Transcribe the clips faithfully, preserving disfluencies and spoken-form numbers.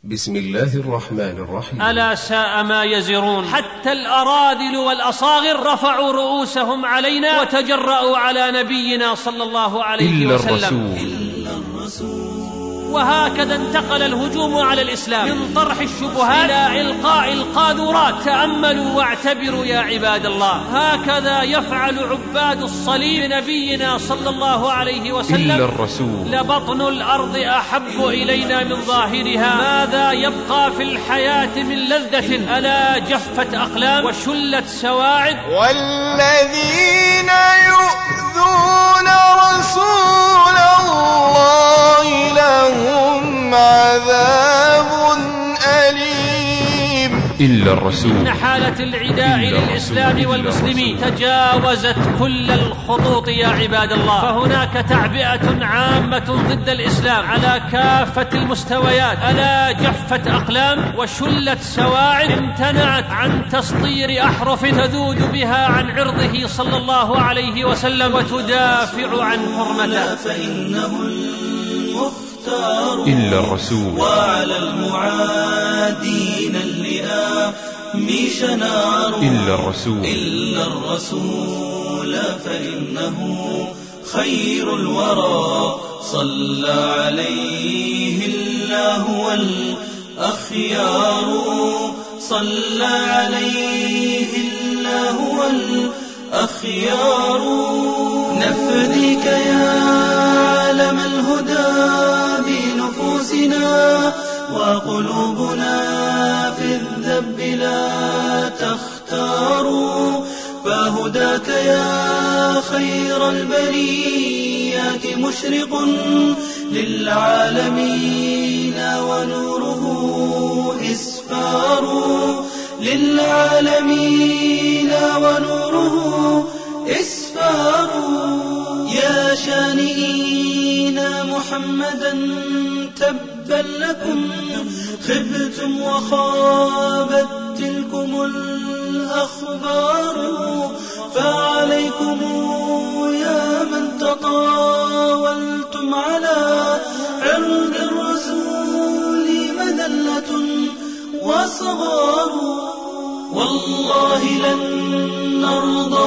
بسم الله الرحمن الرحيم. ألا ساء ما يزرون. حتى الأراذل والأصاغر رفعوا رؤوسهم علينا وتجرأوا على نبينا صلى الله عليه إلا وسلم الرسول. إلا الرسول. وهكذا انتقل الهجوم على الإسلام من طرح الشبهات إلى إلقاء القاذورات. تأملوا واعتبروا يا عباد الله، هكذا يفعل عباد الصليب نبينا صلى الله عليه وسلم. إلا الرسول. لبطن الأرض أحب إلينا من ظاهرها. ماذا يبقى في الحياة من لذة؟ ألا جفت أقلام وشلت سواعد. والذين يؤذون رسول الله لهم عذاب أليم. إلا الرسول. إن حالة العداء للإسلام والمسلمين تجاوزت كل الخطوط يا عباد الله، فهناك تعبئة عامة ضد الإسلام على كافة المستويات. ألا جفت أقلام وشلت سواعد، امتنعت عن تسطير أحرف تذود بها عن عرضه صلى الله عليه وسلم وتدافع عن حرمته. فإنه المختار إلا الرسول. وعلى المعادين اللئام شنار. إلا الرسول. إلا الرسول فإنه خير الورى صلى عليه الله والأخيار. صلى عليه الله والأخيار. نفديك يا عالم الهدى بنفوسنا وقلوبنا في الذب لا تختار. فهداك يا خير البريات مشرق للعالمين ونوره إسفار. للعالمين ونوره إسفار. يا شانئين محمدا تبا لكم، خبتم وخابت تلكم الأخبار. فعليكم يا من تطاولتم على عرض الرسول مذلة وصغار. والله لن نرضى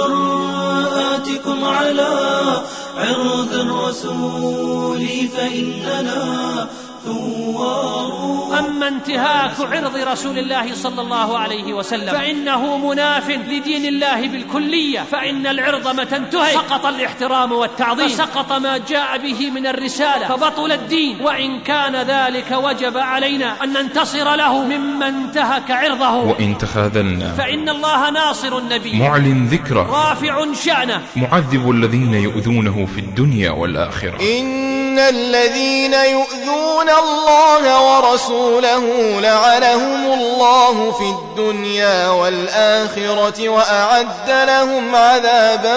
بجرآتكم على عرض الرسول فإننا ثوار. أما انتهاك عرض رسول الله صلى الله عليه وسلم فإنه مناف لدين الله بالكلية. فإن العرض متى انتهى سقط الاحترام والتعظيم، فسقط ما جاء به من الرسالة، فبطل الدين. وإن كان ذلك وجب علينا أن ننتصر له ممن انتهك عرضه. وإن تخاذلنا فإن الله ناصر النبي، معلن ذكره، رافع شأنه، معذب الذين يؤذونه في الدنيا والآخرة. إن الذين يؤذون الله ورسوله لعنهم الله في الدنيا والآخرة وأعد لهم عذابا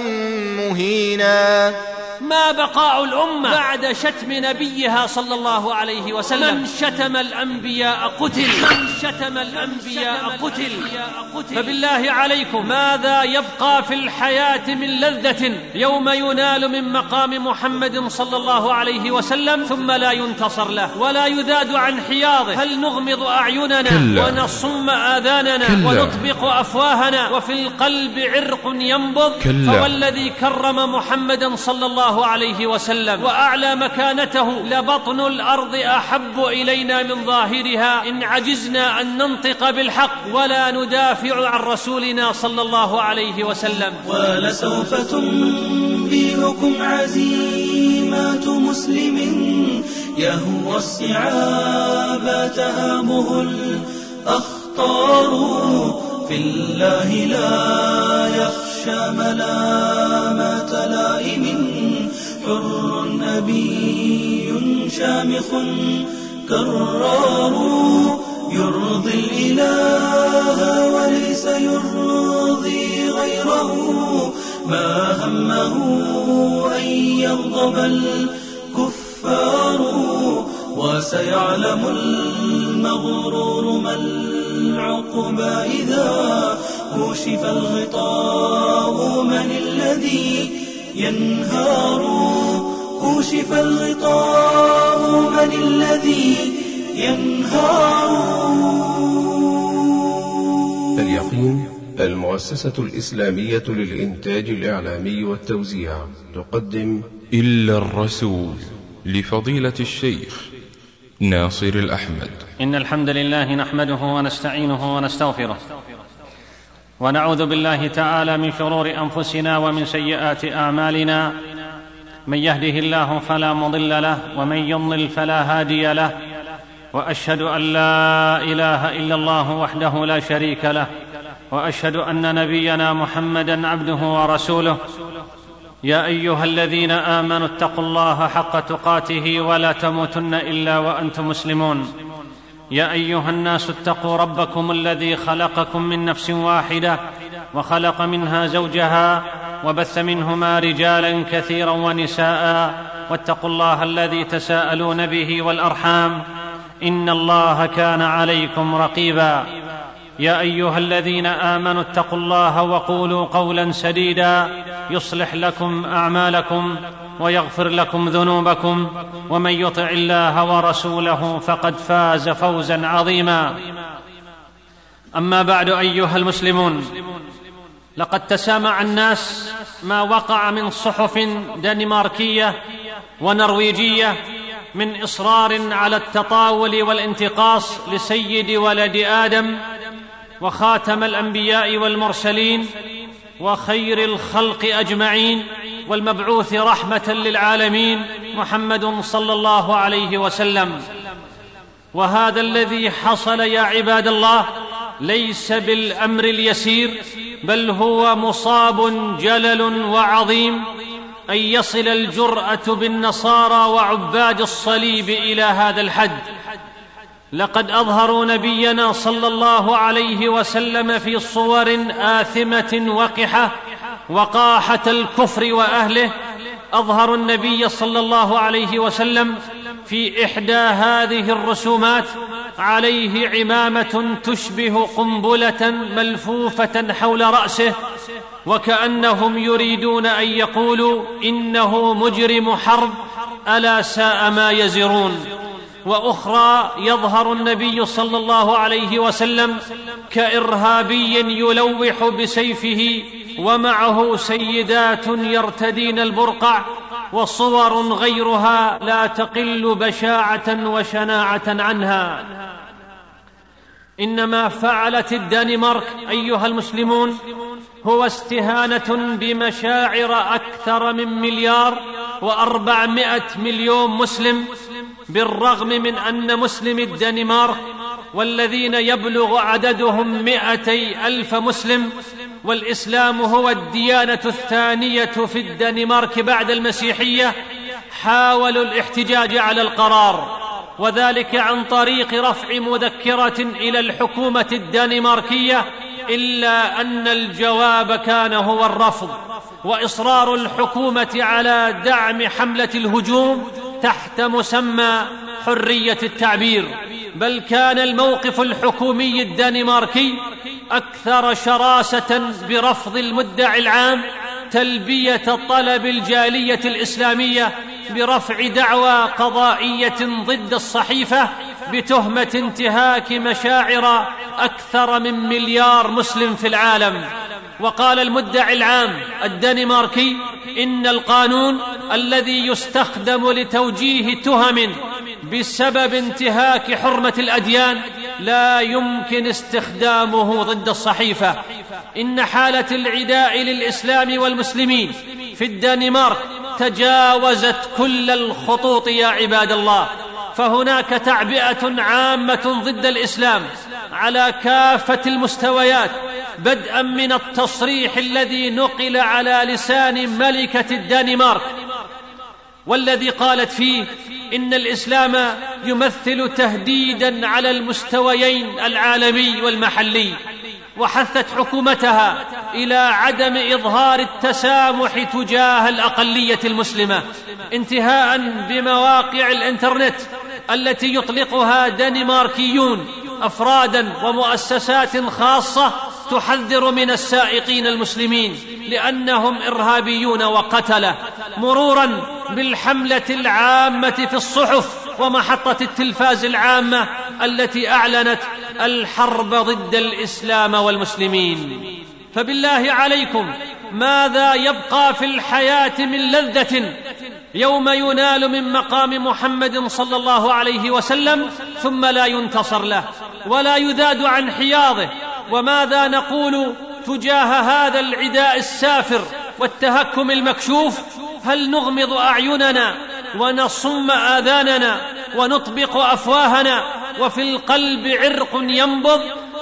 مهينا. ما بقاء الأمة بعد شتم نبيها صلى الله عليه وسلم. من شتم الأنبياء قتل، من شتم الأنبياء قتل. فبالله عليكم، ماذا يبقى في الحياة من لذة يوم ينال من مقام محمد صلى الله عليه وسلم ثم لا ينتصر له ولا يذاد عن حياضه؟ هل نغمض أعيننا كلا. ونصم آذاننا كلا. ونطبق أفواهنا وفي القلب عرق ينبض؟ كلا. فوالذي كرم محمدا صلى الله عليه وسلم وأعلى مكانته لبطن الأرض أحب إلينا من ظاهرها إن عجزنا أن ننطق بالحق ولا ندافع عن رسولنا صلى الله عليه وسلم. ولسوف تنبئكم عزيمات مسلم يهوى الصعاب تهابه الأخطار. في الله لا يخشى ملامة لائم، حر أبي شامخ كرار. يرضي الإله وليس يرضي غيره، ما همه أن يغضب الكفار. وسيعلم المغرور ما العقبى إذا كشف الغطاء من الذي ينهار. كشف الغطاء من الذي ينهار. اليقين المؤسسة الإسلامية للإنتاج الإعلامي والتوزيع تقدم إلا الرسول لفضيلة الشيخ ناصر الأحمد. إن الحمد لله نحمده ونستعينه ونستغفره، ونعوذ بالله تعالى من شرور أنفسنا ومن سيئات أعمالنا. من يهده الله فلا مضل له، ومن يضلل فلا هادي له، وأشهد أن لا إله إلا الله وحده لا شريك له، وأشهد أن نبينا محمدًا عبده ورسوله. يا أيها الذين آمنوا اتقوا الله حق تقاته ولا تموتن إلا وأنتم مسلمون. يا أيها الناس اتقوا ربكم الذي خلقكم من نفس واحدة وخلق منها زوجها وبث منهما رجالا كثيرا ونساء، واتقوا الله الذي تساءلون به والأرحام، إن الله كان عليكم رقيبا. يا أيها الذين آمنوا اتقوا الله وقولوا قولا سديدا يصلح لكم أعمالكم ويغفر لكم ذنوبكم، ومن يطع الله ورسوله فقد فاز فوزا عظيما. أما بعد أيها المسلمون، لقد تسامع الناس ما وقع من صحف دنماركية ونرويجية من إصرار على التطاول والانتقاص لسيد ولد آدم وخاتم الأنبياء والمرسلين وخير الخلق أجمعين والمبعوث رحمة للعالمين محمد صلى الله عليه وسلم. وهذا الذي حصل يا عباد الله ليس بالأمر اليسير، بل هو مصاب جلل وعظيم، أن يصل الجرأة بالنصارى وعباد الصليب إلى هذا الحد. لقد أظهروا نبينا صلى الله عليه وسلم في صور آثمة وقحة وقاحة الكفر وأهله. أظهروا النبي صلى الله عليه وسلم في إحدى هذه الرسومات عليه عمامة تشبه قنبلة ملفوفة حول رأسه، وكأنهم يريدون أن يقولوا إنه مجرم حرب، ألا ساء ما يزرون. وأخرى يظهر النبي صلى الله عليه وسلم كإرهابي يلوح بسيفه ومعه سيدات يرتدين البرقع، وصور غيرها لا تقل بشاعة وشناعة عنها. إنما فعلت الدنمارك أيها المسلمون هو استهانة بمشاعر أكثر من مليار وأربعمائة مليون مسلم، بالرغم من أن مسلم الدنمارك والذين يبلغ عددهم مئتي ألف مسلم، والإسلام هو الديانة الثانية في الدنمارك بعد المسيحية، حاولوا الاحتجاج على القرار، وذلك عن طريق رفع مذكرة إلى الحكومة الدنماركية، إلا أن الجواب كان هو الرفض وإصرار الحكومة على دعم حملة الهجوم تحت مسمى حرية التعبير. بل كان الموقف الحكومي الدنماركي أكثر شراسة برفض المدعي العام تلبية طلب الجالية الإسلامية برفع دعوى قضائية ضد الصحيفة بتهمة انتهاك مشاعر أكثر من مليار مسلم في العالم. وقال المدعي العام الدنماركي إن القانون الذي يستخدم لتوجيه تهم بسبب انتهاك حرمة الأديان لا يمكن استخدامه ضد الصحيفة. إن حالة العداء للإسلام والمسلمين في الدنمارك تجاوزت كل الخطوط يا عباد الله، فهناك تعبئة عامة ضد الإسلام على كافة المستويات، بدءا من التصريح الذي نقل على لسان ملكة الدنمارك والذي قالت فيه إن الإسلام يمثل تهديدا على المستويين العالمي والمحلي، وحثت حكومتها إلى عدم إظهار التسامح تجاه الأقلية المسلمة، انتهاء بمواقع الإنترنت التي يطلقها دنماركيون أفرادا ومؤسسات خاصة تحذر من السائقين المسلمين لأنهم إرهابيون وقتلة، مرورا بالحملة العامة في الصحف ومحطة التلفاز العامة التي أعلنت الحرب ضد الإسلام والمسلمين. فبالله عليكم، ماذا يبقى في الحياة من لذة يوم ينال من مقام محمد صلى الله عليه وسلم ثم لا ينتصر له ولا يذاد عن حياضه؟ وماذا نقول تجاه هذا العداء السافر والتهكم المكشوف؟ هل نغمض أعيننا ونصم آذاننا ونطبق أفواهنا وفي القلب عرق ينبض؟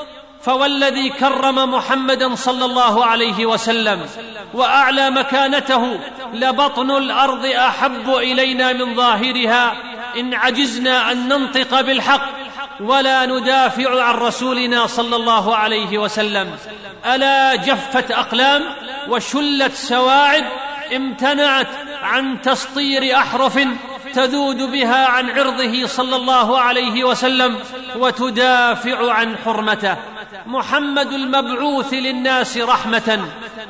فوالذي كرم محمدا صلى الله عليه وسلم وأعلى مكانته لبطن الأرض أحب إلينا من ظاهرها إن عجزنا أن ننطق بالحق ولا ندافع عن رسولنا صلى الله عليه وسلم. ألا جفت أقلام وشلت سواعد امتنعت عن تسطير أحرف تذود بها عن عرضه صلى الله عليه وسلم وتدافع عن حرمته. محمد المبعوث للناس رحمة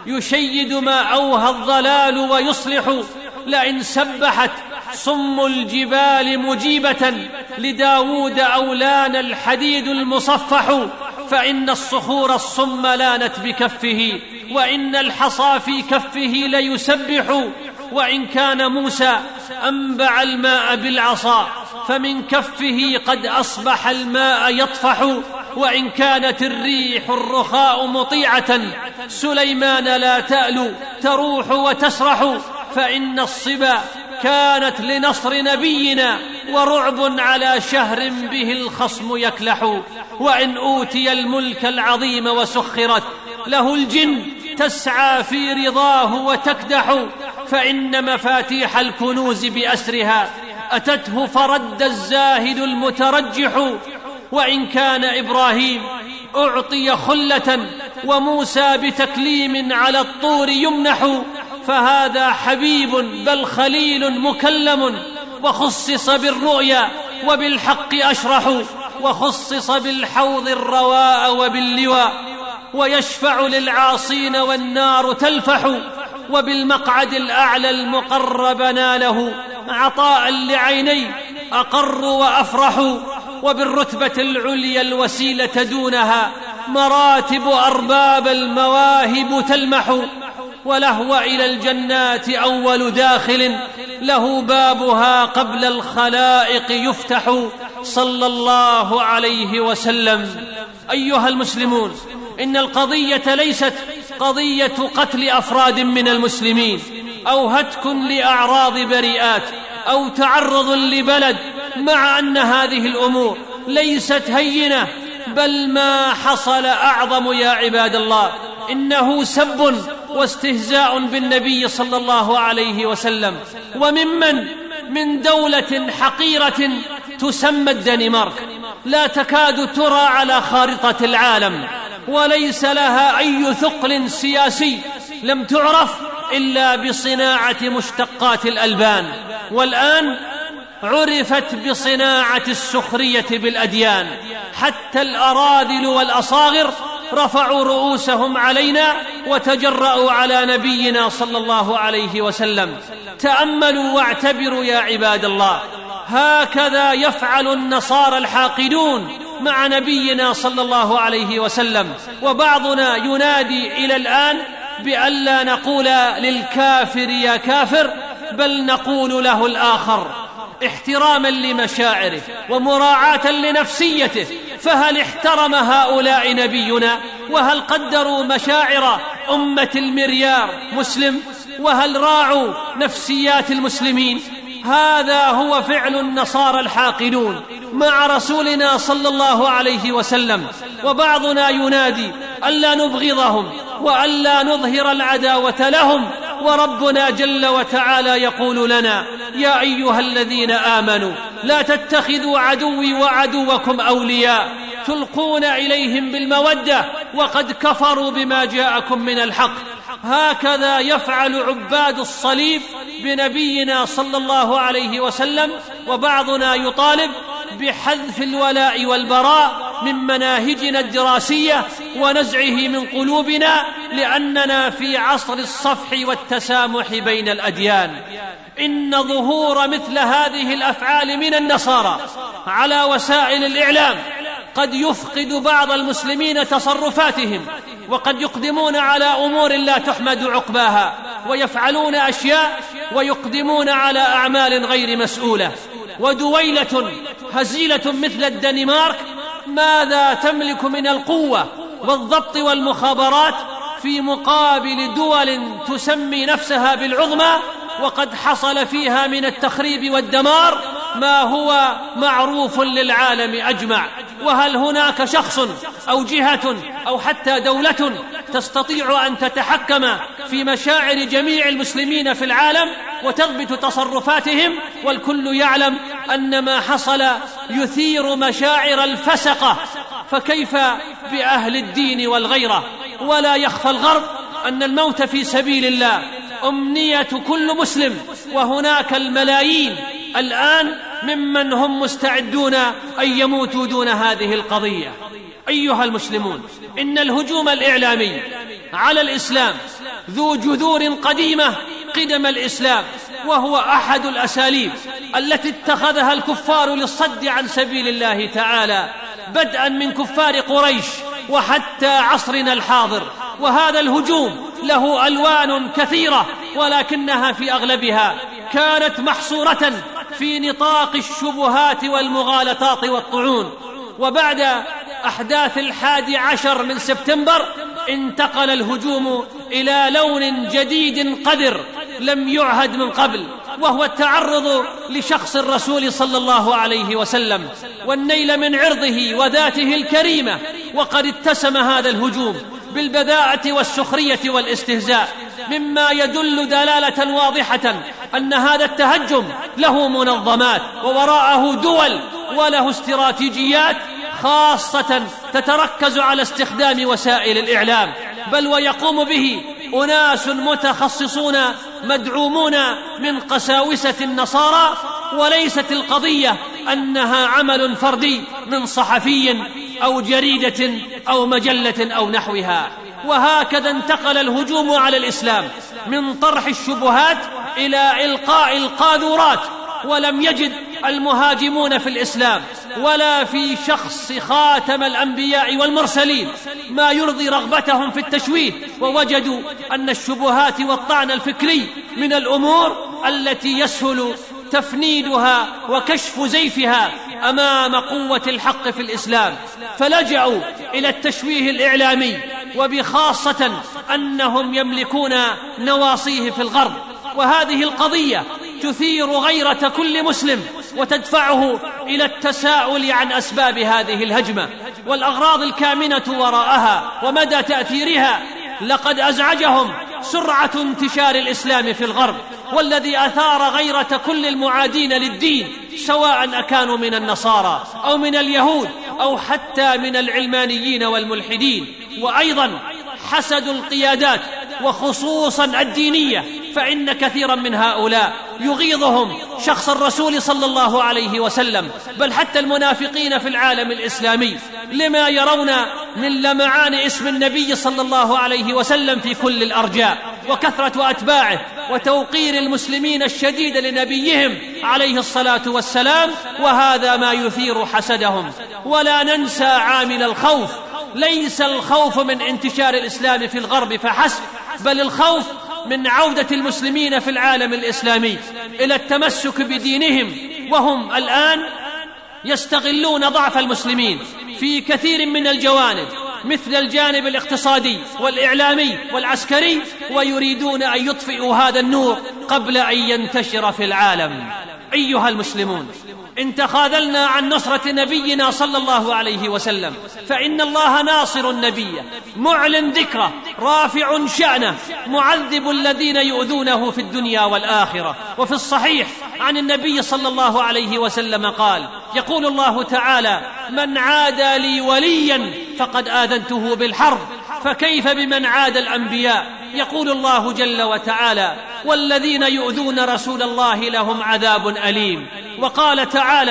يشيد ما أوهى الضلال ويصلح. لئن سبحت صم الجبال مجيبة لداود أو لان الحديد المصفح، فإن الصخور الصم لانت بكفه وإن الحصى في كفه ليسبح. وإن كان موسى أنبع الماء بالعصا فمن كفه قد أصبح الماء يطفح. وإن كانت الريح الرخاء مطيعة سليمان لا تألو تروح وتسرح، فإن الصبا كانت لنصر نبينا ورعب على شهر به الخصم يكلح. وإن أوتي الملك العظيم وسخرت له الجن تسعى في رضاه وتكدح، فإن مفاتيح الكنوز بأسرها أتته فرد الزاهد المترجح. وإن كان إبراهيم أعطي خلة وموسى بتكليم على الطور يمنح، فهذا حبيب بل خليل مكلم وخصص بالرؤيا وبالحق أشرح، وخصص بالحوض الرواء وباللواء ويشفع للعاصين والنار تلفح، وبالمقعد الأعلى المقرب ناله عطاء لعيني أقر وأفرح، وبالرتبة العليا الوسيلة دونها مراتب أرباب المواهب تلمح، ولهو إلى الجنات أول داخل له بابها قبل الخلائق يفتح صلى الله عليه وسلم. أيها المسلمون، إن القضية ليست قضية قتل أفراد من المسلمين أو هتك لأعراض بريئات أو تعرض لبلد، مع أن هذه الأمور ليست هينة، بل ما حصل أعظم يا عباد الله. إنه سب واستهزاء بالنبي صلى الله عليه وسلم وممن من دولة حقيرة تسمى الدنمارك لا تكاد ترى على خارطة العالم وليس لها أي ثقل سياسي، لم تعرف إلا بصناعة مشتقات الألبان، والآن عرفت بصناعة السخرية بالأديان. حتى الأراذل والأصاغر رفعوا رؤوسهم علينا وتجرأوا على نبينا صلى الله عليه وسلم. تأملوا واعتبروا يا عباد الله، هكذا يفعل النصارى الحاقدون مع نبينا صلى الله عليه وسلم، وبعضنا ينادي إلى الآن بألا نقول للكافر يا كافر، بل نقول له الآخر احتراما لمشاعره ومراعاة لنفسيته. فهل احترم هؤلاء نبينا؟ وهل قدروا مشاعر أمة المريار مسلم؟ وهل راعوا نفسيات المسلمين؟ هذا هو فعل النصارى الحاقدون مع رسولنا صلى الله عليه وسلم، وبعضنا ينادي ألا نبغضهم وألا نظهر العداوة لهم، وربنا جل وتعالى يقول لنا يا أيها الذين آمنوا لا تتخذوا عدوي وعدوكم أولياء تلقون إليهم بالمودة وقد كفروا بما جاءكم من الحق. هكذا يفعل عباد الصليب بنبينا صلى الله عليه وسلم، وبعضنا يطالب بحذف الولاء والبراء من مناهجنا الدراسية ونزعه من قلوبنا، لأننا في عصر الصفح والتسامح بين الأديان. إن ظهور مثل هذه الأفعال من النصارى على وسائل الإعلام قد يفقد بعض المسلمين تصرفاتهم، وقد يقدمون على أمور لا تحمد عقباها، ويفعلون أشياء ويقدمون على أعمال غير مسؤولة. ودويلة هزيلة مثل الدنمارك ماذا تملك من القوة والضبط والمخابرات في مقابل دول تسمي نفسها بالعظمى، وقد حصل فيها من التخريب والدمار ما هو معروف للعالم أجمع. وهل هناك شخص أو جهة أو حتى دولة تستطيع أن تتحكم في مشاعر جميع المسلمين في العالم وتضبط تصرفاتهم؟ والكل يعلم أن ما حصل يثير مشاعر الفسقة، فكيف بأهل الدين والغيرة؟ ولا يخفى الغرب أن الموت في سبيل الله أمنية كل مسلم، وهناك الملايين الآن ممن هم مستعدون أن يموتوا دون هذه القضية. أيها المسلمون، إن الهجوم الإعلامي على الإسلام ذو جذور قديمة قدم الإسلام، وهو أحد الأساليب التي اتخذها الكفار للصد عن سبيل الله تعالى، بدءا من كفار قريش وحتى عصرنا الحاضر. وهذا الهجوم له ألوان كثيرة، ولكنها في أغلبها كانت محصورة في نطاق الشبهات والمغالطات والطعون. وبعد أحداث الحادي عشر من سبتمبر انتقل الهجوم إلى لون جديد قذر لم يعهد من قبل، وهو التعرض لشخص الرسول صلى الله عليه وسلم والنيل من عرضه وذاته الكريمة. وقد اتسم هذا الهجوم بالبذاءة والسخرية والاستهزاء، مما يدل دلالة واضحة أن هذا التهجم له منظمات ووراءه دول وله استراتيجيات خاصة تتركز على استخدام وسائل الإعلام، بل ويقوم به أناس متخصصون مدعومون من قساوسة النصارى. وليست القضية أنها عمل فردي من صحفي أو جريدة أو مجلة أو نحوها. وهكذا انتقل الهجوم على الإسلام من طرح الشبهات إلى إلقاء القاذورات. ولم يجد المهاجمون في الإسلام ولا في شخص خاتم الأنبياء والمرسلين ما يرضي رغبتهم في التشويه، ووجدوا أن الشبهات والطعن الفكري من الأمور التي يسهل تفنيدها وكشف زيفها أمام قوة الحق في الإسلام، فلجأوا إلى التشويه الإعلامي، وبخاصة أنهم يملكون نواصيه في الغرب. وهذه القضية تثير غيرة كل مسلم وتدفعه إلى التساؤل عن أسباب هذه الهجمة والأغراض الكامنة وراءها ومدى تأثيرها. لقد أزعجهم سرعة انتشار الإسلام في الغرب، والذي أثار غيرة كل المعادين للدين، سواء أكانوا من النصارى أو من اليهود أو حتى من العلمانيين والملحدين. وأيضا حسد القيادات وخصوصا الدينية، فإن كثيرا من هؤلاء يغيظهم شخص الرسول صلى الله عليه وسلم، بل حتى المنافقين في العالم الإسلامي، لما يرون من لمعان اسم النبي صلى الله عليه وسلم في كل الأرجاء، وكثرة أتباعه، وتوقير المسلمين الشديد لنبيهم عليه الصلاة والسلام. وهذا ما يثير حسدهم. ولا ننسى عامل الخوف. ليس الخوف من انتشار الإسلام في الغرب فحسب، بل الخوف من عودة المسلمين في العالم الإسلامي إلى التمسك بدينهم، وهم الآن يستغلون ضعف المسلمين في كثير من الجوانب، مثل الجانب الاقتصادي والإعلامي والعسكري، ويريدون أن يطفئوا هذا النور قبل أن ينتشر في العالم. أيها المسلمون، إن تخاذلنا عن نصرة نبينا صلى الله عليه وسلم فإن الله ناصر النبي، معلن ذكره، رافع شأنه، معذب الذين يؤذونه في الدنيا والآخرة. وفي الصحيح عن النبي صلى الله عليه وسلم قال: يقول الله تعالى: من عادى لي وليا فقد آذنته بالحرب، فكيف بمن عاد الأنبياء؟ يقول الله جل وتعالى: والذين يؤذون رسول الله لهم عذاب أليم. وقال تعالى: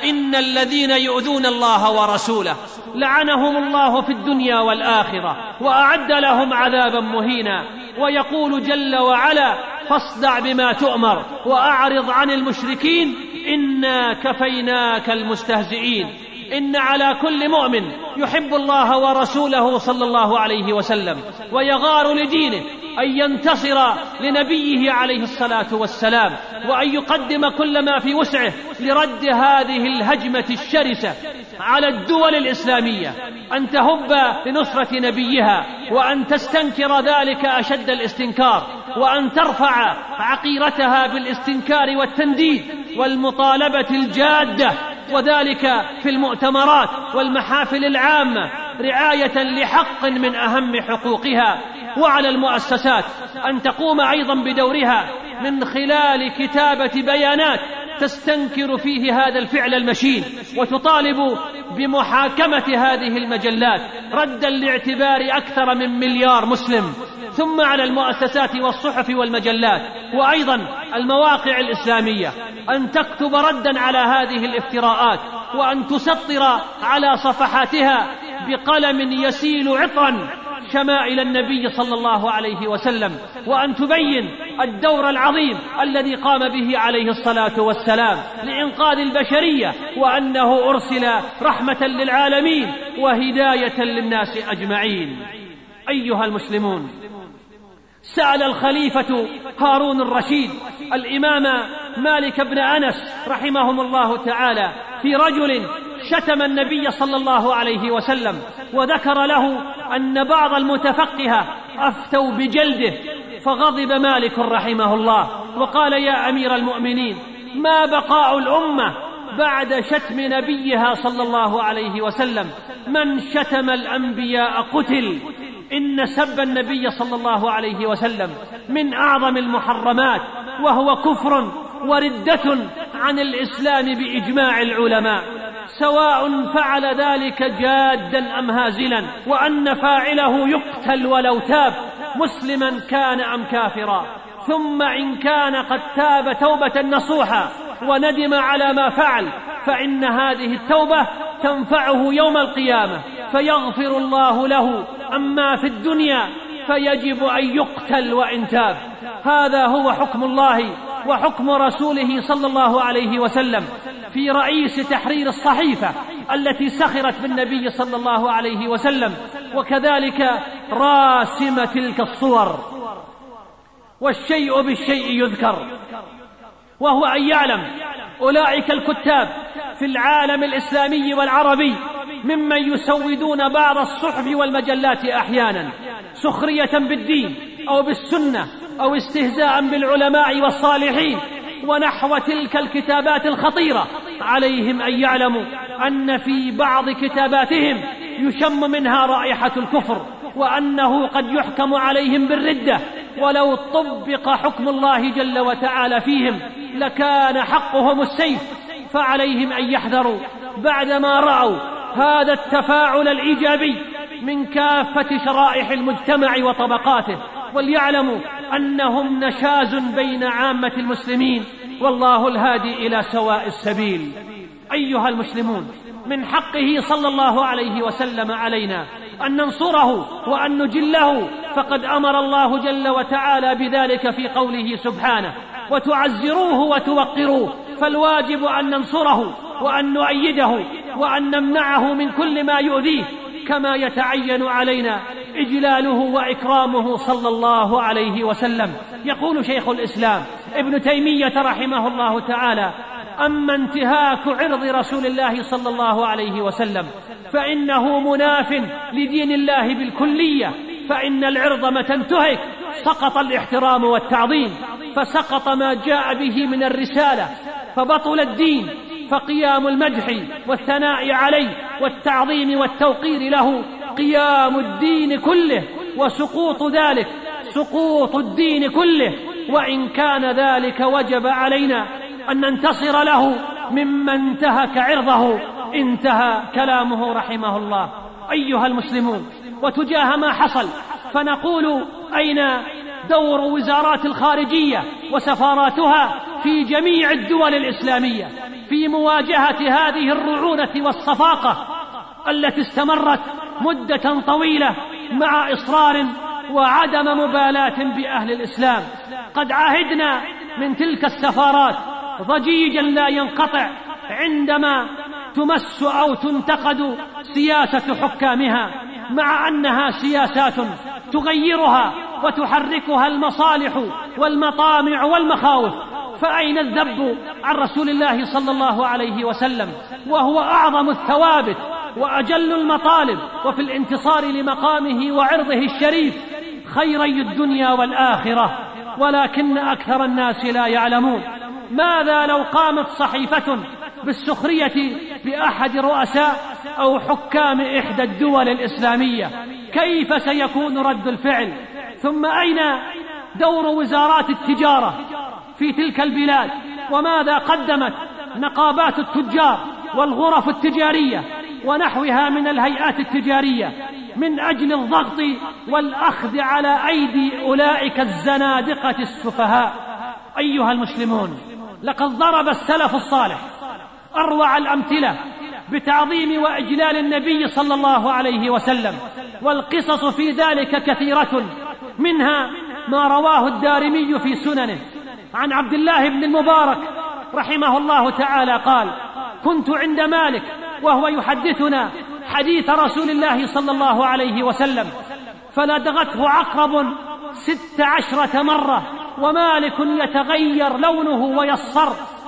إن الذين يؤذون الله ورسوله لعنهم الله في الدنيا والآخرة وأعد لهم عذابا مهينا. ويقول جل وعلا: فاصدع بما تؤمر وأعرض عن المشركين إنا كفيناك المستهزئين. إن على كل مؤمن يحب الله ورسوله صلى الله عليه وسلم ويغار لدينه أن ينتصر لنبيه عليه الصلاة والسلام، وأن يقدم كل ما في وسعه لرد هذه الهجمة الشرسة على الدول الإسلامية، أن تهب لنصرة نبيها، وأن تستنكر ذلك أشد الاستنكار، وأن ترفع عقيرتها بالاستنكار والتنديد والمطالبة الجادة، وذلك في المؤتمرات والمحافل العامة رعاية لحق من أهم حقوقها. وعلى المؤسسات أن تقوم أيضا بدورها من خلال كتابة بيانات تستنكر فيه هذا الفعل المشين، وتطالب بمحاكمة هذه المجلات ردا لاعتبار أكثر من مليار مسلم. ثم على المؤسسات والصحف والمجلات وأيضا المواقع الإسلامية أن تكتب ردا على هذه الافتراءات، وأن تسطر على صفحاتها بقلم يسيل عطرا شمائل النبي صلى الله عليه وسلم، وأن تبين الدور العظيم الذي قام به عليه الصلاة والسلام لإنقاذ البشرية، وأنه أرسل رحمة للعالمين وهداية للناس أجمعين. أيها المسلمون، سأل الخليفة هارون الرشيد الإمام مالك بن أنس رحمهم الله تعالى في رجل شتم النبي صلى الله عليه وسلم، وذكر له أن بعض المتفقهة أفتوا بجلده، فغضب مالك رحمه الله وقال: يا أمير المؤمنين، ما بقاء الأمة بعد شتم نبيها صلى الله عليه وسلم؟ من شتم الأنبياء قتل. إن سب النبي صلى الله عليه وسلم من أعظم المحرمات، وهو كفر وردة عن الإسلام بإجماع العلماء، سواء فعل ذلك جادا أم هازلا، وأن فاعله يقتل ولو تاب، مسلما كان أم كافرا. ثم إن كان قد تاب توبة نصوحا وندم على ما فعل، فإن هذه التوبة تنفعه يوم القيامة فيغفر الله له. أما في الدنيا فيجب أن يقتل وإن تاب. هذا هو حكم الله وحكم رسوله صلى الله عليه وسلم في رئيس تحرير الصحيفة التي سخرت بالنبي صلى الله عليه وسلم، وكذلك راسم تلك الصور. والشيء بالشيء يذكر، وهو أن يعلم أولئك الكتاب في العالم الإسلامي والعربي ممن يسودون بعض الصحف والمجلات أحيانا سخرية بالدين أو بالسنة أو استهزاء بالعلماء والصالحين ونحو تلك الكتابات الخطيرة. عليهم أن يعلموا أن في بعض كتاباتهم يشم منها رائحة الكفر، وأنه قد يحكم عليهم بالردة، ولو طبق حكم الله جل وتعالى فيهم لكان حقهم السيف. فعليهم أن يحذروا بعدما رأوا هذا التفاعل الإيجابي من كافة شرائح المجتمع وطبقاته، وليعلموا أنهم نشاز بين عامة المسلمين، والله الهادي إلى سواء السبيل. أيها المسلمون، من حقه صلى الله عليه وسلم علينا أن ننصره وأن نجله، فقد أمر الله جل وتعالى بذلك في قوله سبحانه: وتعزروه وتوقروه. فالواجب أن ننصره وأن نؤيده وأن نمنعه من كل ما يؤذيه، كما يتعين علينا إجلاله وإكرامه صلى الله عليه وسلم. يقول شيخ الإسلام ابن تيمية رحمه الله تعالى: أما انتهاك عرض رسول الله صلى الله عليه وسلم فإنه مناف لدين الله بالكلية، فإن العرض متى انتهك سقط الاحترام والتعظيم، فسقط ما جاء به من الرسالة، فبطل الدين. فقيام المدح والثناء عليه والتعظيم والتوقير له قيام الدين كله، وسقوط ذلك سقوط الدين كله. وإن كان ذلك وجب علينا أن ننتصر له ممن انتهك عرضه. انتهى كلامه رحمه الله. أيها المسلمون، وتجاه ما حصل فنقول: أين دور وزارات الخارجية وسفاراتها في جميع الدول الإسلامية؟ في مواجهة هذه الرعونة والصفاقة التي استمرت مدة طويلة مع إصرار وعدم مبالاة بأهل الإسلام. قد عهدنا من تلك السفارات ضجيجا لا ينقطع عندما تمس أو تنتقد سياسة حكامها، مع أنها سياسات تغيرها وتحركها المصالح والمطامع والمخاوف. فأين الذب عن رسول الله صلى الله عليه وسلم وهو أعظم الثوابت وأجل المطالب، وفي الانتصار لمقامه وعرضه الشريف خيري الدنيا والآخرة، ولكن أكثر الناس لا يعلمون. ماذا لو قامت صحيفة بالسخرية بأحد رؤساء أو حكام إحدى الدول الإسلامية؟ كيف سيكون رد الفعل؟ ثم أين دور وزارات التجارة في تلك البلاد؟ وماذا قدمت نقابات التجار والغرف التجارية ونحوها من الهيئات التجارية من أجل الضغط والأخذ على أيدي أولئك الزنادقة السفهاء؟ أيها المسلمون، لقد ضرب السلف الصالح أروع الأمثلة بتعظيم وإجلال النبي صلى الله عليه وسلم، والقصص في ذلك كثيرة، منها ما رواه الدارمي في سننه عن عبد الله بن المبارك رحمه الله تعالى قال: كنت عند مالك وهو يحدثنا حديث رسول الله صلى الله عليه وسلم، فلدغته عقرب ست عشرة مرة، ومالك يتغير لونه ويصفر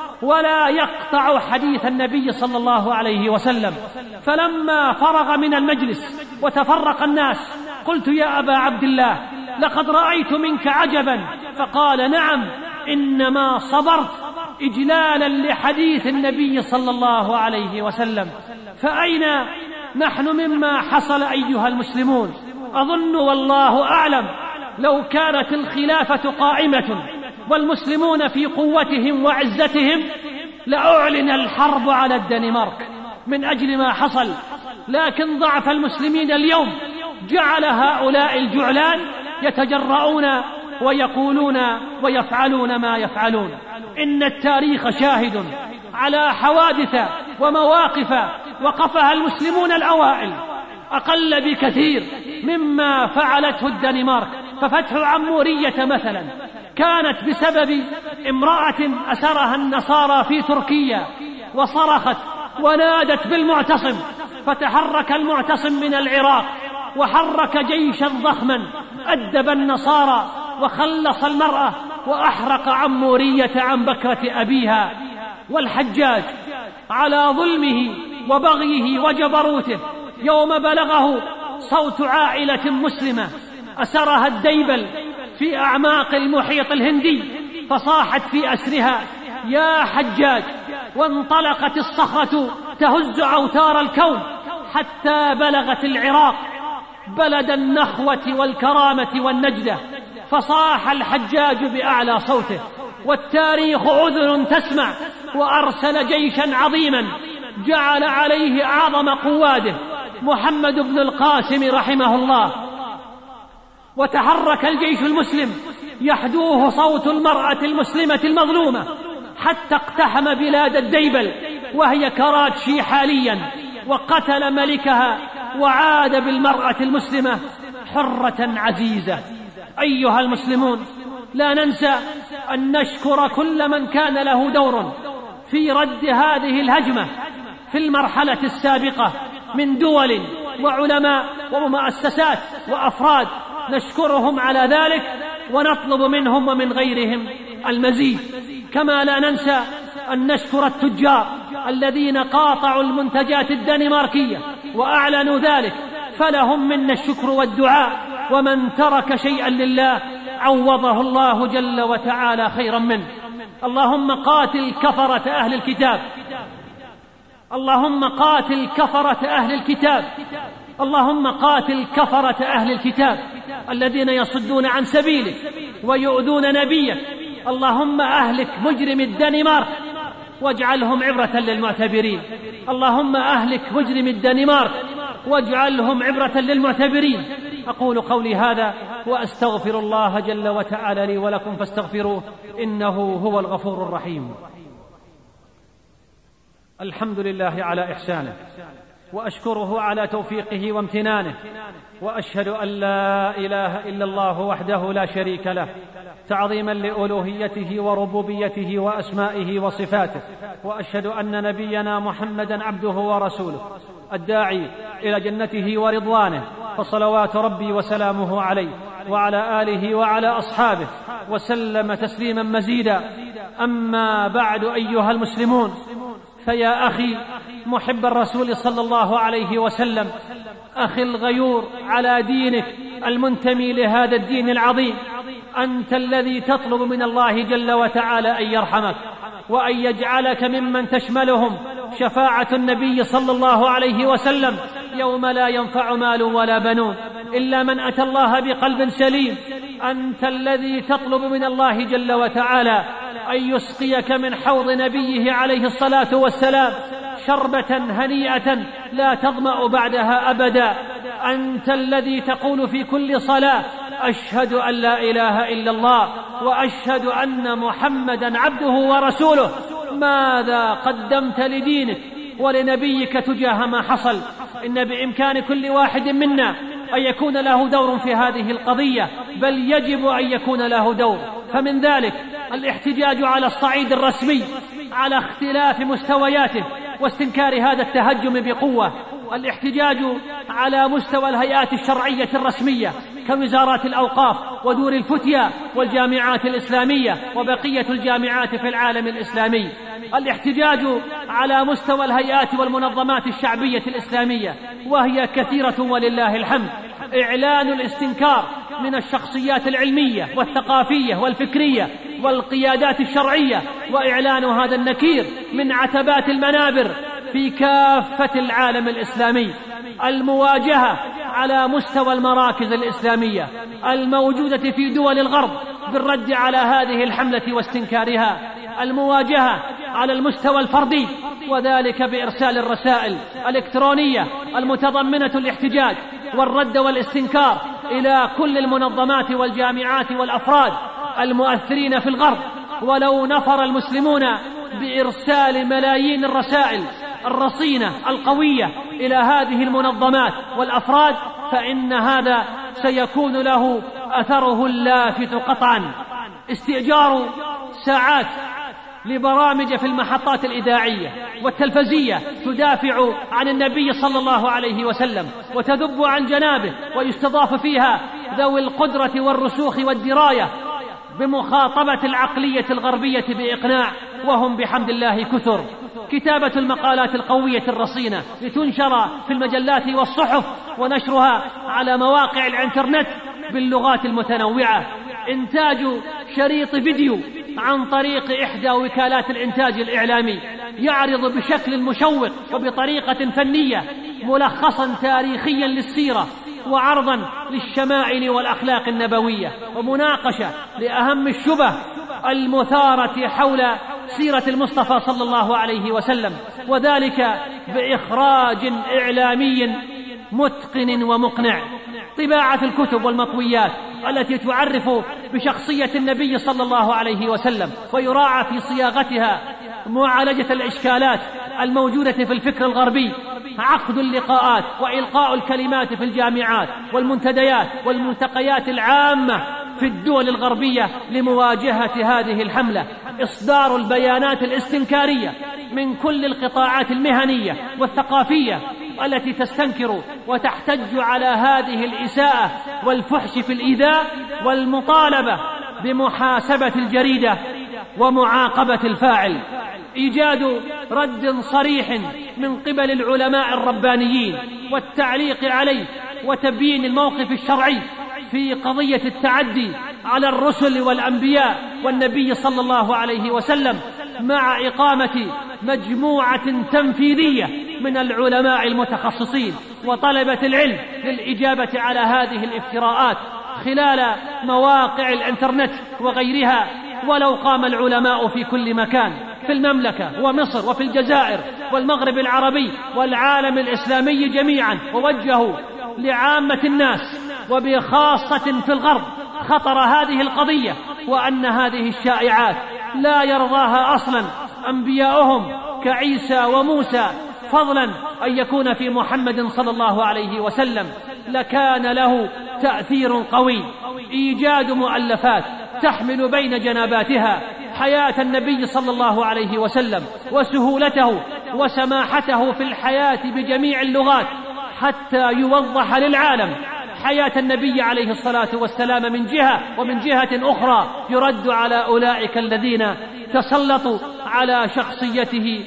ولا يقطع حديث النبي صلى الله عليه وسلم. فلما فرغ من المجلس وتفرق الناس قلت: يا أبا عبد الله، لقد رأيت منك عجبا. فقال: نعم، إنما صبرت إجلالا لحديث النبي صلى الله عليه وسلم. فأين نحن مما حصل أيها المسلمون؟ أظن والله أعلم لو كانت الخلافة قائمة والمسلمون في قوتهم وعزتهم لأعلن الحرب على الدنمارك من أجل ما حصل، لكن ضعف المسلمين اليوم جعل هؤلاء الجعلان يتجرؤون ويقولون ويفعلون ما يفعلون. إن التاريخ شاهد على حوادث ومواقف وقفها المسلمون الأوائل أقل بكثير مما فعلته الدنمارك. ففتح عمورية مثلا كانت بسبب امرأة أسرها النصارى في تركيا، وصرخت ونادت بالمعتصم، فتحرك المعتصم من العراق وحرك جيشا ضخما أدب النصارى وخلص المرأة وأحرق عمورية عن بكرة أبيها. والحجاج على ظلمه وبغيه وجبروته يوم بلغه صوت عائلة مسلمة أسرها الديبل في أعماق المحيط الهندي، فصاحت في أسرها: يا حجاج، وانطلقت الصخرة تهز أوتار الكون حتى بلغت العراق بلد النخوة والكرامة والنجدة، فصاح الحجاج بأعلى صوته، والتاريخ أذن تسمع، وأرسل جيشا عظيما جعل عليه أعظم قواده محمد بن القاسم رحمه الله، وتحرك الجيش المسلم يحدوه صوت المرأة المسلمة المظلومة حتى اقتحم بلاد الديبل وهي كراتشي حاليا، وقتل ملكها وعاد بالمرأة المسلمة حرة عزيزة. أيها المسلمون، لا ننسى أن نشكر كل من كان له دور في رد هذه الهجمة في المرحلة السابقة من دول وعلماء ومؤسسات وأفراد، نشكرهم على ذلك ونطلب منهم ومن غيرهم المزيد. كما لا ننسى أن نشكر التجار الذين قاطعوا المنتجات الدنماركية وأعلنوا ذلك، فلهم منا الشكر والدعاء، ومن ترك شيئا لله عوضه الله جل وتعالى خيرا منه. اللهم قاتل كفرة أهل الكتاب، اللهم قاتل كفرة أهل الكتاب، اللهم قاتل كفرة أهل الكتاب الذين يصدون عن سبيلك ويؤذون نبيك. اللهم أهلك مجرم الدنمارك واجعلهم عبرة للمعتبرين، اللهم أهلك مجرم الدنمارك واجعلهم عبرة للمعتبرين. أقول قولي هذا وأستغفر الله جل وتعالى لي ولكم فاستغفروه إنه هو الغفور الرحيم. الحمد لله على إحسانه، وأشكره على توفيقه وامتنانه، وأشهد أن لا إله إلا الله وحده لا شريك له، تعظيما لألوهيته وربوبيته وأسمائه وصفاته. وأشهد أن نبينا محمدا عبده ورسوله الداعي إلى جنته ورضوانه، فصلوات ربي وسلامه عليه وعلى آله وعلى أصحابه وسلم تسليما مزيدا. أما بعد أيها المسلمون، فيا أخي محب الرسول صلى الله عليه وسلم، أخي الغيور على دينك المنتمي لهذا الدين العظيم، أنت الذي تطلب من الله جل وتعالى أن يرحمك وأن يجعلك ممن تشملهم شفاعة النبي صلى الله عليه وسلم يوم لا ينفع مال ولا بنون إلا من أتى الله بقلب سليم. أنت الذي تطلب من الله جل وتعالى أن يسقيك من حوض نبيه عليه الصلاة والسلام شربة هنيئة لا تظمأ بعدها أبدا. أنت الذي تقول في كل صلاة: أشهد أن لا إله إلا الله وأشهد أن محمدا عبده ورسوله. ماذا قدمت لدينك ولنبيك تجاه ما حصل؟ إن بإمكان كل واحد منا أن يكون له دور في هذه القضية، بل يجب أن يكون له دور. فمن ذلك الاحتجاج على الصعيد الرسمي على اختلاف مستوياته واستنكار هذا التهجم بقوة، الاحتجاج على مستوى الهيئات الشرعية الرسمية كوزارات الأوقاف ودور الفتيا والجامعات الإسلامية وبقية الجامعات في العالم الإسلامي، الاحتجاج على مستوى الهيئات والمنظمات الشعبية الإسلامية وهي كثيرة ولله الحمد، إعلان الاستنكار من الشخصيات العلمية والثقافية والفكرية والقيادات الشرعية، وإعلان هذا النكير من عتبات المنابر في كافة العالم الإسلامي، المواجهة على مستوى المراكز الإسلامية الموجودة في دول الغرب بالرد على هذه الحملة واستنكارها، المواجهة على المستوى الفردي وذلك بإرسال الرسائل الإلكترونية المتضمنة الاحتجاج والرد والاستنكار إلى كل المنظمات والجامعات والأفراد المؤثرين في الغرب. ولو نفر المسلمون بإرسال ملايين الرسائل الرصينة القوية إلى هذه المنظمات والأفراد فإن هذا سيكون له أثره اللافت قطعا. استئجار ساعات لبرامج في المحطات الإذاعية والتلفزية تدافع عن النبي صلى الله عليه وسلم وتذب عن جنابه ويستضاف فيها ذوي القدرة والرسوخ والدراية بمخاطبة العقلية الغربية بإقناع، وهم بحمد الله كثر. كتابة المقالات القوية الرصينة لتنشر في المجلات والصحف ونشرها على مواقع الانترنت باللغات المتنوعة. إنتاج شريط فيديو عن طريق إحدى وكالات الإنتاج الإعلامي يعرض بشكل مشوق وبطريقة فنية ملخصا تاريخيا للسيرة وعرضا للشمائل والأخلاق النبوية ومناقشة لأهم الشبه المثارة حول سيرة المصطفى صلى الله عليه وسلم، وذلك بإخراج إعلامي متقن ومقنع. طباعة الكتب والمطويات التي تعرف بشخصية النبي صلى الله عليه وسلم ويراعى في صياغتها معالجة الإشكالات الموجودة في الفكر الغربي، عقد اللقاءات وإلقاء الكلمات في الجامعات والمنتديات والملتقيات العامة في الدول الغربية لمواجهة هذه الحملة، إصدار البيانات الاستنكارية من كل القطاعات المهنية والثقافية التي تستنكر وتحتج على هذه الإساءة والفحش في الإيذاء، والمطالبة بمحاسبة الجريدة ومعاقبة الفاعل. إيجاد رد صريح من قبل العلماء الربانيين والتعليق عليه وتبيين الموقف الشرعي في قضية التعدي على الرسل والأنبياء والنبي صلى الله عليه وسلم، مع إقامة مجموعة تنفيذية من العلماء المتخصصين وطلبة العلم للإجابة على هذه الافتراءات خلال مواقع الإنترنت وغيرها. ولو قام العلماء في كل مكان في المملكة ومصر وفي الجزائر والمغرب العربي والعالم الإسلامي جميعا ووجهوا لعامة الناس وبخاصة في الغرب خطر هذه القضية، وأن هذه الشائعات لا يرضاها أصلا أنبياؤهم كعيسى وموسى، فضلا أن يكون في محمد صلى الله عليه وسلم، لكان له تأثير قوي. إيجاد مؤلفات تحمل بين جنباتها حياة النبي صلى الله عليه وسلم وسهولته وسماحته في الحياة بجميع اللغات، حتى يوضح للعالم حياة النبي عليه الصلاة والسلام من جهة، ومن جهة أخرى يرد على أولئك الذين تسلطوا على شخصيته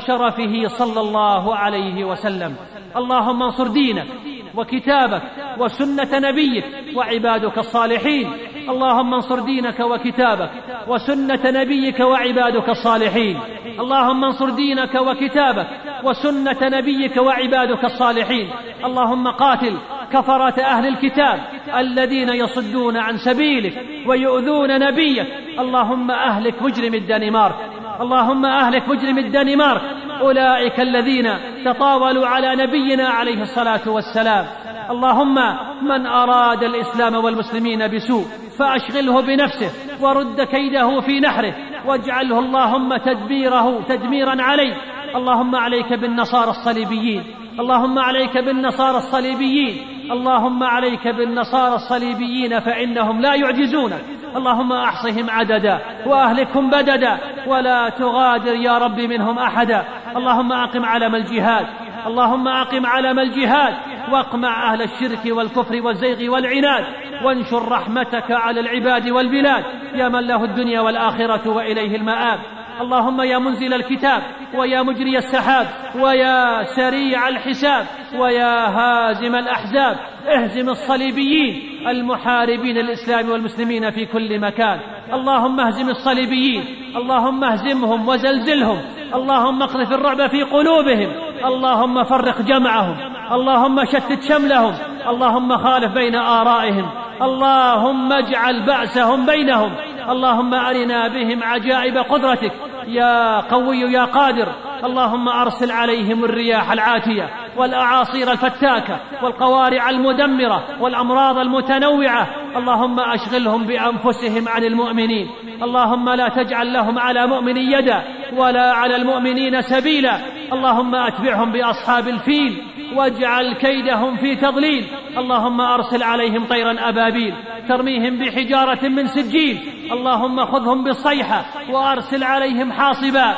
وشرفه صلى الله عليه وسلم. اللهم انصر دينك وكتابك وسنة نبيك وعبادك الصالحين. اللهم انصر دينك وكتابك وسنة نبيك وعبادك الصالحين. اللهم انصر دينك وكتابك وسنة نبيك وعبادك الصالحين. اللهم قاتل كفرة أهل الكتاب الذين يصدون عن سبيلك ويؤذون نبيك. اللهم أهلك مجرم الدنمارك، اللهم أهلك مجرم الدنمارك، أولئك الذين تطاولوا على نبينا عليه الصلاة والسلام. اللهم من أراد الإسلام والمسلمين بسوء فأشغله بنفسه ورد كيده في نحره، واجعله اللهم تدبيره تدميرا عليه. اللهم عليك بالنصارى الصليبيين، اللهم عليك بالنصارى الصليبيين، اللهم عليك بالنصارى الصليبيين فإنهم لا يعجزونك. اللهم أحصهم عددا وأهلكهم بددا ولا تغادر يا رب منهم أحدا. اللهم أقم علم الجهاد، اللهم أقم علم الجهاد واقمع أهل الشرك والكفر والزيغ والعناد، وانشر رحمتك على العباد والبلاد يا من له الدنيا والآخرة وإليه المآب. اللهم يا منزل الكتاب ويا مجري السحاب ويا سريع الحساب ويا هازم الأحزاب، اهزم الصليبيين المحاربين للإسلام والمسلمين في كل مكان. اللهم اهزم الصليبيين، اللهم اهزمهم وزلزلهم، اللهم اقذف الرعب في قلوبهم، اللهم فرق جمعهم، اللهم شتت شملهم، اللهم خالف بين آرائهم، اللهم اجعل بأسهم بينهم. اللهم أرنا بهم عجائب قدرتك يا قوي يا قادر. اللهم أرسل عليهم الرياح العاتية والأعاصير الفتاكة والقوارع المدمرة والأمراض المتنوعة. اللهم أشغلهم بأنفسهم عن المؤمنين. اللهم لا تجعل لهم على مؤمن يدا ولا على المؤمنين سبيلا. اللهم أتبعهم بأصحاب الفيل واجعل كيدهم في تضليل. اللهم أرسل عليهم طيرا أبابيل ترميهم بحجارة من سجيل. اللهم خذهم بالصيحة وأرسل عليهم حاصبا.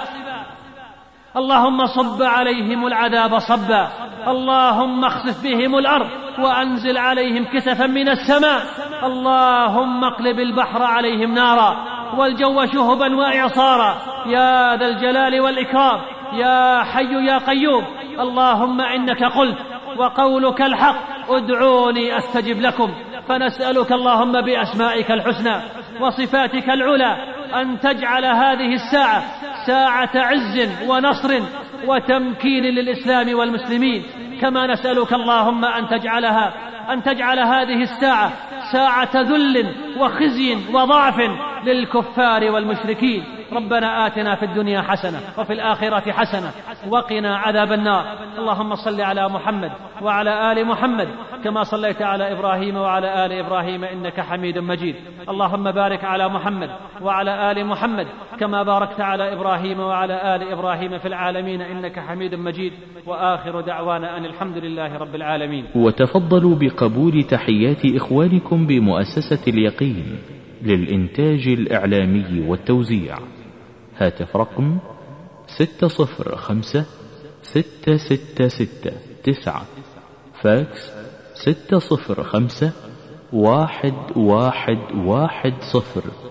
اللهم صب عليهم العذاب صبا. اللهم اخسف بهم الأرض وأنزل عليهم كسفا من السماء. اللهم اقلب البحر عليهم نارا والجو شهبا وإعصارا يا ذا الجلال والإكرام يا حي يا قيوم. اللهم إنك قلت وقولك الحق ادعوني أستجب لكم، فنسألك اللهم بأسمائك الحسنى وصفاتك العلى أن تجعل هذه الساعة ساعة عز ونصر وتمكين للإسلام والمسلمين، كما نسألك اللهم أن تجعلها أن تجعل هذه الساعة ساعة ذل وخزي وضعف للكفار والمشركين. ربنا آتنا في الدنيا حسنة وفي الآخرة حسنة وقنا عذاب النار. اللهم صل على محمد وعلى آل محمد كما صليت على إبراهيم وعلى آل إبراهيم إنك حميد مجيد. اللهم بارك على محمد وعلى آل محمد كما باركت على إبراهيم وعلى آل إبراهيم في العالمين إنك حميد مجيد. وآخر دعوانا أن الحمد لله رب العالمين. وتفضلوا بقبول تحيات إخوانكم بمؤسسة اليقين للإنتاج الإعلامي والتوزيع. هاتف رقم ستة صفر خمسة ستة ستة ستة تسعة، فاكس ستة صفر خمسة واحد واحد واحد صفر.